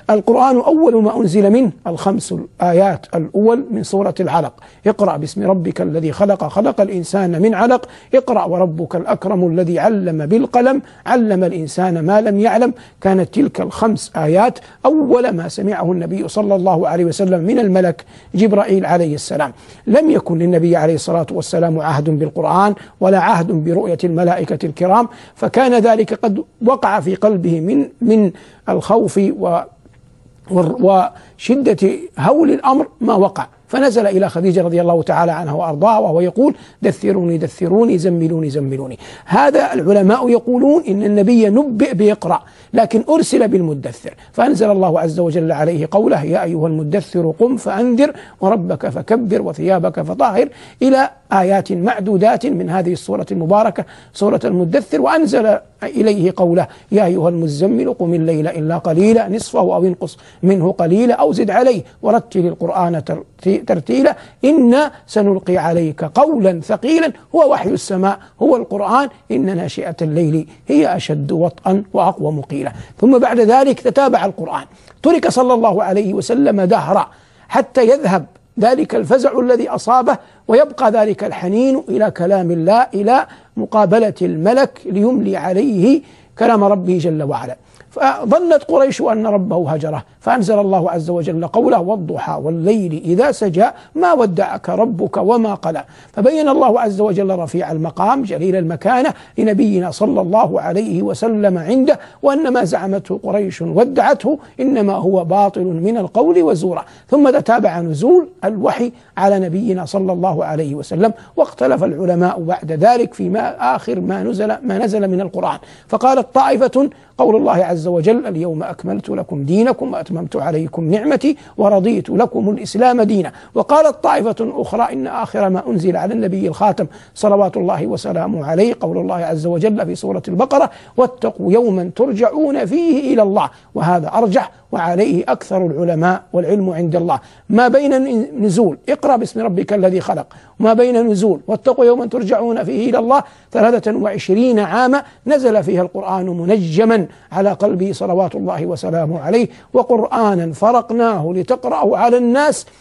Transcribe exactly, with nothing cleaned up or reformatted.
القرآن أول ما أنزل منه الخمس الآيات الأول من سورة العلق: اقرأ باسم ربك الذي خلق خلق الإنسان من علق اقرأ وربك الأكرم الذي علم بالقلم علم الإنسان ما لم يعلم. كانت تلك الخمس آيات أول ما سمعه النبي صلى الله عليه وسلم من الملك جبرائيل عليه السلام. لم يكن للنبي عليه الصلاة والسلام عهد بالقرآن ولا عهد برؤية الملائكة الكرام، فكان ذلك قد وقع في قلبه من من الخوف و وشدة هول الأمر ما وقع، فنزل إلى خديجة رضي الله تعالى عنها وأرضاها وهو يقول: دثروني دثروني زملوني زملوني. هذا العلماء يقولون إن النبي نبئ بيقرأ لكن أرسل بالمدثر، فأنزل الله عز وجل عليه قوله: يا أيها المدثر قم فأنذر وربك فكبر وثيابك فطهر، إلى آيات معدودات من هذه السورة المباركة سورة المدثر. وأنزل إليه قوله: يا أيها المزمل قم الليل إلا قليلا نصفه أو انقص منه قليلا أو زد عليه ورتل القرآن ترتيلا إنا سنلقي عليك قولا ثقيلا هو وحي السماء هو القرآن إن ناشئة الليل هي أشد وطئا وأقوم قيلا. ثم بعد ذلك تتابع القرآن، ترك صلى الله عليه وسلم دهرا حتى يذهب ذلك الفزع الذي أصابه ويبقى ذلك الحنين إلى كلام الله، إلى مقابلة الملك ليملي عليه كلام ربه جل وعلا. فظنت قريش أن ربه هجره، فأنزل الله عز وجل قوله: والضحى والليل إذا سجى ما ودعك ربك وما قلى. فبين الله عز وجل رفيع المقام جليل المكانة لنبينا صلى الله عليه وسلم عنده، وأن ما زعمته قريش ودعته إنما هو باطل من القول وزورا. ثم تتابع نزول الوحي على نبينا صلى الله عليه وسلم، واختلف العلماء بعد ذلك فيما آخر ما نزل ما نزل من القرآن. فقالت طائفة: قول الله عز وجل: اليوم أكملت لكم دينكم وأتممت عليكم نعمتي ورضيت لكم الإسلام دينا. وقالت طائفة أخرى: إن آخر ما أنزل على النبي الخاتم صلوات الله وسلامه عليه قول الله عز وجل في سورة البقرة: واتقوا يوما ترجعون فيه إلى الله. وهذا أرجح وعليه أكثر العلماء والعلم عند الله. ما بين نزول اقرأ باسم ربك الذي خلق وما بين نزول واتقوا يوما ترجعون فيه إلى الله ثلاثة وعشرين عاما نزل فيها القرآن منجما على قلبه صلوات الله وسلامه عليه، وقرآنا فرقناه لتقرأه على الناس